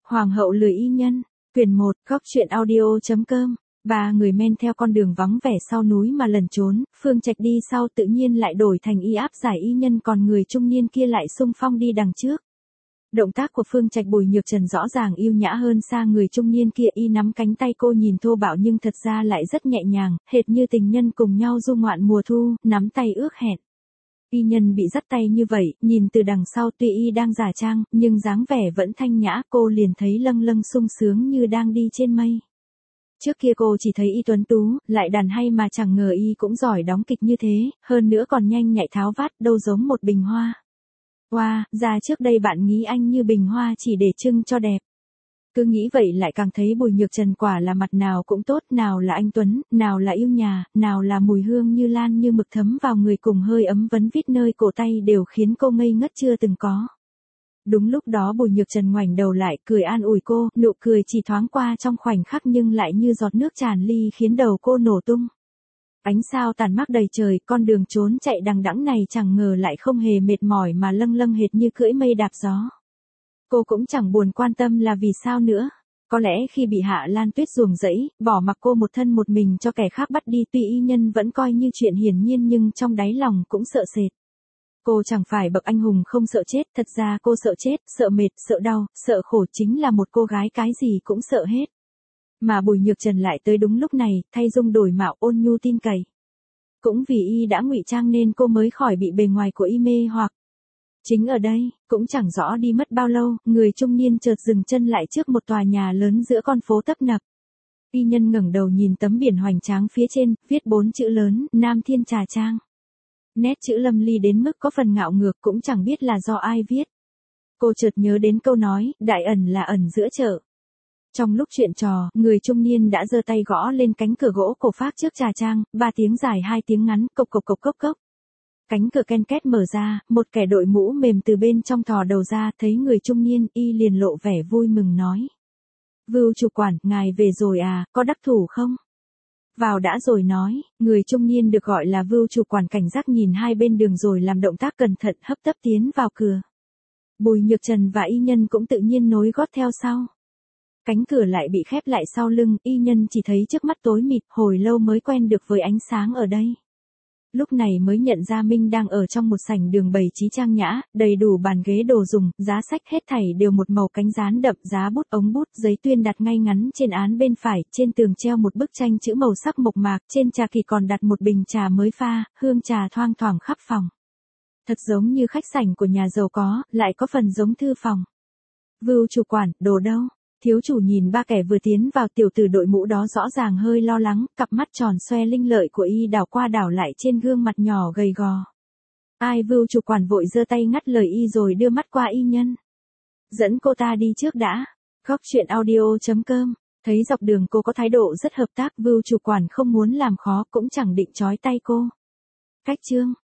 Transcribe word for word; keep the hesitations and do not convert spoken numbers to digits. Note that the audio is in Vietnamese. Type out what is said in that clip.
Hoàng hậu lười y nhân, quyển một, góc truyện audio.com. Ba người men theo con đường vắng vẻ sau núi mà lẩn trốn, Phương Trạch đi sau tự nhiên lại đổi thành y áp giải y nhân, còn người trung niên kia lại xung phong đi đằng trước. Động tác của Phương Trạch Bùi Nhược Trần rõ ràng yêu nhã hơn xa người trung niên kia, y nắm cánh tay cô nhìn thô bạo nhưng thật ra lại rất nhẹ nhàng, hệt như tình nhân cùng nhau du ngoạn mùa thu, nắm tay ước hẹn. Y nhân bị dắt tay như vậy, nhìn từ đằng sau tuy y đang giả trang, nhưng dáng vẻ vẫn thanh nhã, cô liền thấy lâng lâng sung sướng như đang đi trên mây. Trước kia cô chỉ thấy y tuấn tú, lại đàn hay mà chẳng ngờ y cũng giỏi đóng kịch như thế, hơn nữa còn nhanh nhạy tháo vát, đâu giống một bình hoa. Wow, ra trước đây bạn nghĩ anh như bình hoa chỉ để trưng cho đẹp. Cứ nghĩ vậy lại càng thấy Bùi Nhược Trần quả là mặt nào cũng tốt, nào là anh tuấn, nào là yêu nhà, nào là mùi hương như lan như mực thấm vào người cùng hơi ấm vấn vít nơi cổ tay đều khiến cô ngây ngất chưa từng có. Đúng lúc đó Bùi Nhược Trần ngoảnh đầu lại, cười an ủi cô, nụ cười chỉ thoáng qua trong khoảnh khắc nhưng lại như giọt nước tràn ly khiến đầu cô nổ tung. Ánh sao tàn mác đầy trời, con đường trốn chạy đằng đẵng này chẳng ngờ lại không hề mệt mỏi mà lâng lâng hệt như cưỡi mây đạp gió. Cô cũng chẳng buồn quan tâm là vì sao nữa. Có lẽ khi bị Hạ Lan Tuyết ruồng rẫy, bỏ mặc cô một thân một mình cho kẻ khác bắt đi, tuy y nhân vẫn coi như chuyện hiển nhiên nhưng trong đáy lòng cũng sợ sệt. Cô chẳng phải bậc anh hùng không sợ chết, thật ra cô sợ chết, sợ mệt, sợ đau, sợ khổ, chính là một cô gái cái gì cũng sợ hết. Mà Bùi Nhược Trần lại tới đúng lúc này, thay dung đổi mạo, ôn nhu tin cậy. Cũng vì y đã ngụy trang nên cô mới khỏi bị bề ngoài của y mê hoặc. Chính ở đây, cũng chẳng rõ đi mất bao lâu, người trung niên chợt dừng chân lại trước một tòa nhà lớn giữa con phố tấp nập. Y nhân ngẩng đầu nhìn tấm biển hoành tráng phía trên, viết bốn chữ lớn, Nam Thiên Trà Trang. Nét chữ lâm ly đến mức có phần ngạo ngược, cũng chẳng biết là do ai viết. Cô chợt nhớ đến câu nói, đại ẩn là ẩn giữa chợ. Trong lúc chuyện trò, người trung niên đã giơ tay gõ lên cánh cửa gỗ cổ phác trước trà trang, ba tiếng dài hai tiếng ngắn, cộc cộc cộc cốc cốc. Cánh cửa ken két mở ra, một kẻ đội mũ mềm từ bên trong thò đầu ra, thấy người trung niên, y liền lộ vẻ vui mừng nói. Vưu chủ quản, ngài về rồi à, có đắc thủ không? Vào đã rồi nói, người trung niên được gọi là Vưu chủ quản cảnh giác nhìn hai bên đường rồi làm động tác cẩn thận hấp tấp tiến vào cửa. Bùi Nhược Trần và y nhân cũng tự nhiên nối gót theo sau. Cánh cửa lại bị khép lại sau lưng, y nhân chỉ thấy trước mắt tối mịt, hồi lâu mới quen được với ánh sáng ở đây. Lúc này mới nhận ra mình đang ở trong một sảnh đường bày trí trang nhã, đầy đủ bàn ghế đồ dùng, giá sách hết thảy đều một màu cánh dán đậm, giá bút ống bút, giấy tuyên đặt ngay ngắn trên án bên phải, trên tường treo một bức tranh chữ màu sắc mộc mạc, trên trà kỳ còn đặt một bình trà mới pha, hương trà thoang thoảng khắp phòng. Thật giống như khách sảnh của nhà giàu có, lại có phần giống thư phòng. Vưu chủ quản, đồ đâu? Thiếu chủ nhìn ba kẻ vừa tiến vào, tiểu tử đội mũ đó rõ ràng hơi lo lắng, cặp mắt tròn xoe linh lợi của y đảo qua đảo lại trên gương mặt nhỏ gầy gò. Ai? Vưu chủ quản vội giơ tay ngắt lời y rồi đưa mắt qua y nhân. Dẫn cô ta đi trước đã. Góc truyện audio.com. Thấy dọc đường cô có thái độ rất hợp tác, Vưu chủ quản không muốn làm khó cũng chẳng định trói tay cô. Cách chương.